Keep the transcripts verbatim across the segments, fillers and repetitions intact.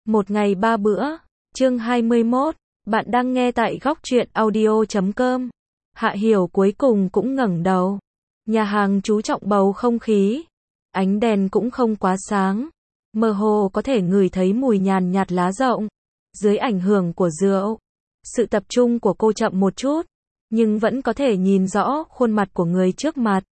Một ngày ba bữa, chương hai mươi mốt, bạn đang nghe tại góc truyện audio chấm com. Hạ Hiểu cuối cùng cũng ngẩng đầu. Nhà hàng chú trọng bầu không khí. Ánh đèn cũng không quá sáng. Mơ hồ có thể ngửi thấy mùi nhàn nhạt lá rộng. Dưới ảnh hưởng của rượu, sự tập trung của cô chậm một chút, nhưng vẫn có thể nhìn rõ khuôn mặt của người trước mặt.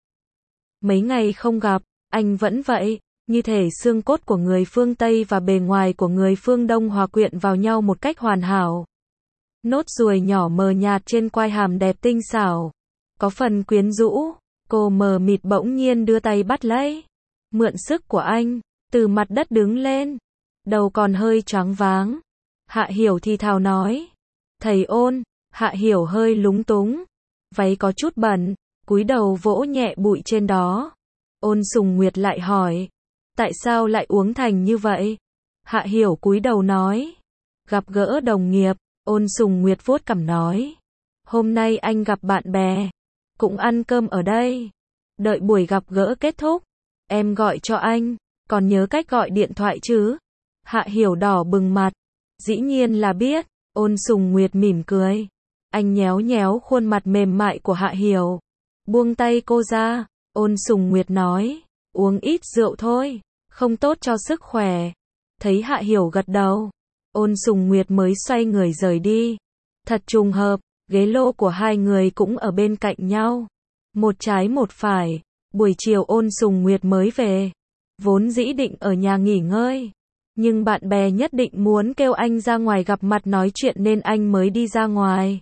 Mấy ngày không gặp, anh vẫn vậy, như thể xương cốt của người phương Tây và bề ngoài của người phương Đông hòa quyện vào nhau một cách hoàn hảo. Nốt ruồi nhỏ mờ nhạt trên quai hàm đẹp tinh xảo, có phần quyến rũ, cô mờ mịt bỗng nhiên đưa tay bắt lấy, mượn sức của anh, từ mặt đất đứng lên, đầu còn hơi choáng váng. Hạ Hiểu thì thào nói, thầy Ôn. Hạ Hiểu hơi lúng túng, váy có chút bẩn, cúi đầu vỗ nhẹ bụi trên đó. Ôn Sùng Nguyệt lại hỏi, tại sao lại uống thành như vậy? Hạ Hiểu cúi đầu nói, gặp gỡ đồng nghiệp. Ôn Sùng Nguyệt vuốt cằm nói, hôm nay anh gặp bạn bè, cũng ăn cơm ở đây. Đợi buổi gặp gỡ kết thúc, em gọi cho anh, còn nhớ cách gọi điện thoại chứ? Hạ Hiểu đỏ bừng mặt, dĩ nhiên là biết. Ôn Sùng Nguyệt mỉm cười, anh nhéo nhéo khuôn mặt mềm mại của Hạ Hiểu, buông tay cô ra. Ôn Sùng Nguyệt nói, uống ít rượu thôi, không tốt cho sức khỏe. Thấy Hạ Hiểu gật đầu, Ôn Sùng Nguyệt mới xoay người rời đi. Thật trùng hợp, ghế lô của hai người cũng ở bên cạnh nhau. Một trái một phải. Buổi chiều Ôn Sùng Nguyệt mới về. Vốn dĩ định ở nhà nghỉ ngơi, nhưng bạn bè nhất định muốn kêu anh ra ngoài gặp mặt nói chuyện nên anh mới đi ra ngoài.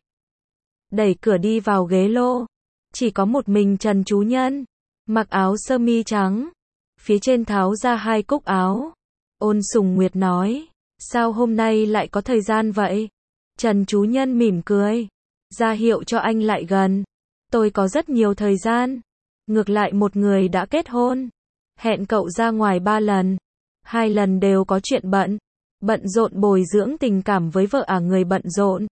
Đẩy cửa đi vào ghế lô, chỉ có một mình Trần Chú Nhân, mặc áo sơ mi trắng, phía trên tháo ra hai cúc áo. Ôn Sùng Nguyệt nói, sao hôm nay lại có thời gian vậy? Trần Chú Nhân mỉm cười, ra hiệu cho anh lại gần. Tôi có rất nhiều thời gian. Ngược lại một người đã kết hôn, hẹn cậu ra ngoài ba lần, hai lần đều có chuyện bận, bận rộn bồi dưỡng tình cảm với vợ à người bận rộn.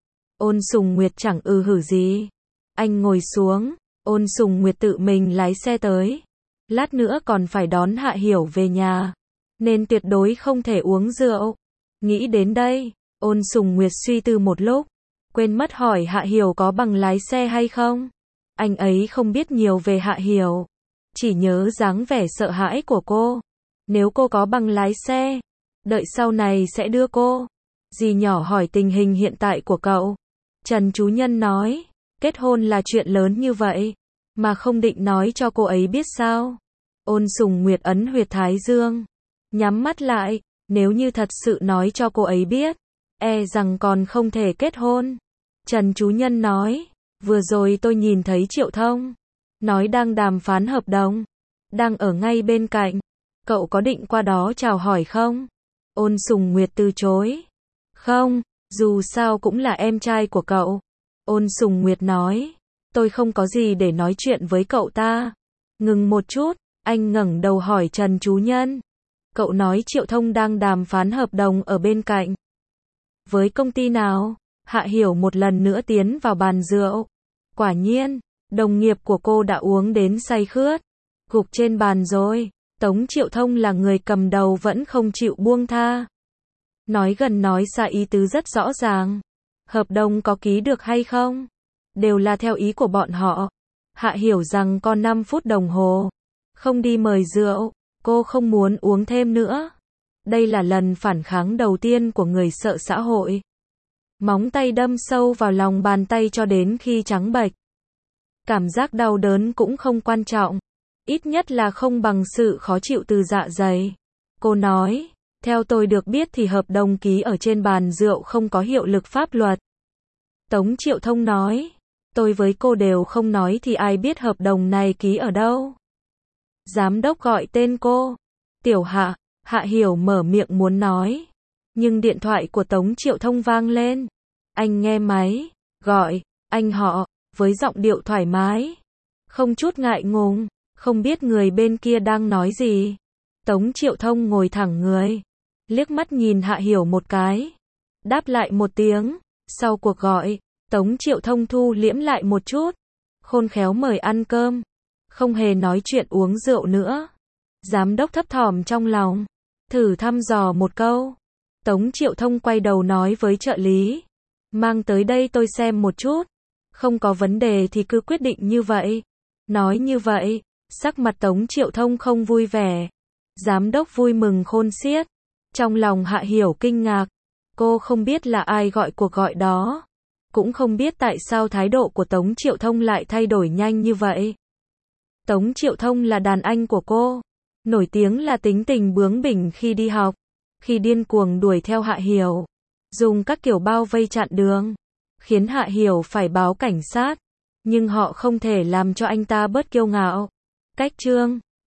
Ôn Sùng Nguyệt chẳng ư hử gì. Anh ngồi xuống, Ôn Sùng Nguyệt tự mình lái xe tới. Lát nữa còn phải đón Hạ Hiểu về nhà, nên tuyệt đối không thể uống rượu. Nghĩ đến đây, Ôn Sùng Nguyệt suy tư một lúc, quên mất hỏi Hạ Hiểu có bằng lái xe hay không. Anh ấy không biết nhiều về Hạ Hiểu, chỉ nhớ dáng vẻ sợ hãi của cô. Nếu cô có bằng lái xe, đợi sau này sẽ đưa cô. Dì nhỏ hỏi tình hình hiện tại của cậu. Trần Chú Nhân nói, kết hôn là chuyện lớn như vậy, mà không định nói cho cô ấy biết sao? Ôn Sùng Nguyệt ấn huyệt thái dương, nhắm mắt lại, nếu như thật sự nói cho cô ấy biết, e rằng còn không thể kết hôn. Trần Chú Nhân nói, vừa rồi tôi nhìn thấy Triệu Thông, nói đang đàm phán hợp đồng, đang ở ngay bên cạnh. Cậu có định qua đó chào hỏi không? Ôn Sùng Nguyệt từ chối. Không, dù sao cũng là em trai của cậu. Ôn Sùng Nguyệt nói, tôi không có gì để nói chuyện với cậu ta. Ngừng một chút, anh ngẩng đầu hỏi Trần Chú Nhân. Cậu nói Triệu Thông đang đàm phán hợp đồng ở bên cạnh. Với công ty nào? Hạ Hiểu một lần nữa tiến vào bàn rượu. Quả nhiên, đồng nghiệp của cô đã uống đến say khướt, gục trên bàn rồi. Tống Triệu Thông là người cầm đầu vẫn không chịu buông tha. Nói gần nói xa ý tứ rất rõ ràng. Hợp đồng có ký được hay không, đều là theo ý của bọn họ. Hạ Hiểu rằng còn năm phút đồng hồ, không đi mời rượu, cô không muốn uống thêm nữa. Đây là lần phản kháng đầu tiên của người sợ xã hội. Móng tay đâm sâu vào lòng bàn tay cho đến khi trắng bệch. Cảm giác đau đớn cũng không quan trọng, ít nhất là không bằng sự khó chịu từ dạ dày. Cô nói, theo tôi được biết thì hợp đồng ký ở trên bàn rượu không có hiệu lực pháp luật. Tống Triệu Thông nói, tôi với cô đều không nói thì ai biết hợp đồng này ký ở đâu. Giám đốc gọi tên cô. Tiểu Hạ. Hạ Hiểu mở miệng muốn nói, nhưng điện thoại của Tống Triệu Thông vang lên. Anh nghe máy, gọi, anh họ, với giọng điệu thoải mái, không chút ngại ngùng, không biết người bên kia đang nói gì. Tống Triệu Thông ngồi thẳng người, liếc mắt nhìn Hạ Hiểu một cái, đáp lại một tiếng. Sau cuộc gọi, Tống Triệu Thông thu liễm lại một chút, khôn khéo mời ăn cơm, không hề nói chuyện uống rượu nữa. Giám đốc thấp thỏm trong lòng, thử thăm dò một câu. Tống Triệu Thông quay đầu nói với trợ lý. Mang tới đây tôi xem một chút. Không có vấn đề thì cứ quyết định như vậy. Nói như vậy, sắc mặt Tống Triệu Thông không vui vẻ. Giám đốc vui mừng khôn xiết. Trong lòng Hạ Hiểu kinh ngạc. Cô không biết là ai gọi cuộc gọi đó. Cũng không biết tại sao thái độ của Tống Triệu Thông lại thay đổi nhanh như vậy. Tống Triệu Thông là đàn anh của cô. Nổi tiếng là tính tình bướng bỉnh khi đi học. Khi điên cuồng đuổi theo Hạ Hiểu. Dùng các kiểu bao vây chặn đường. Khiến Hạ Hiểu phải báo cảnh sát. Nhưng họ không thể làm cho anh ta bớt kiêu ngạo. Cách chương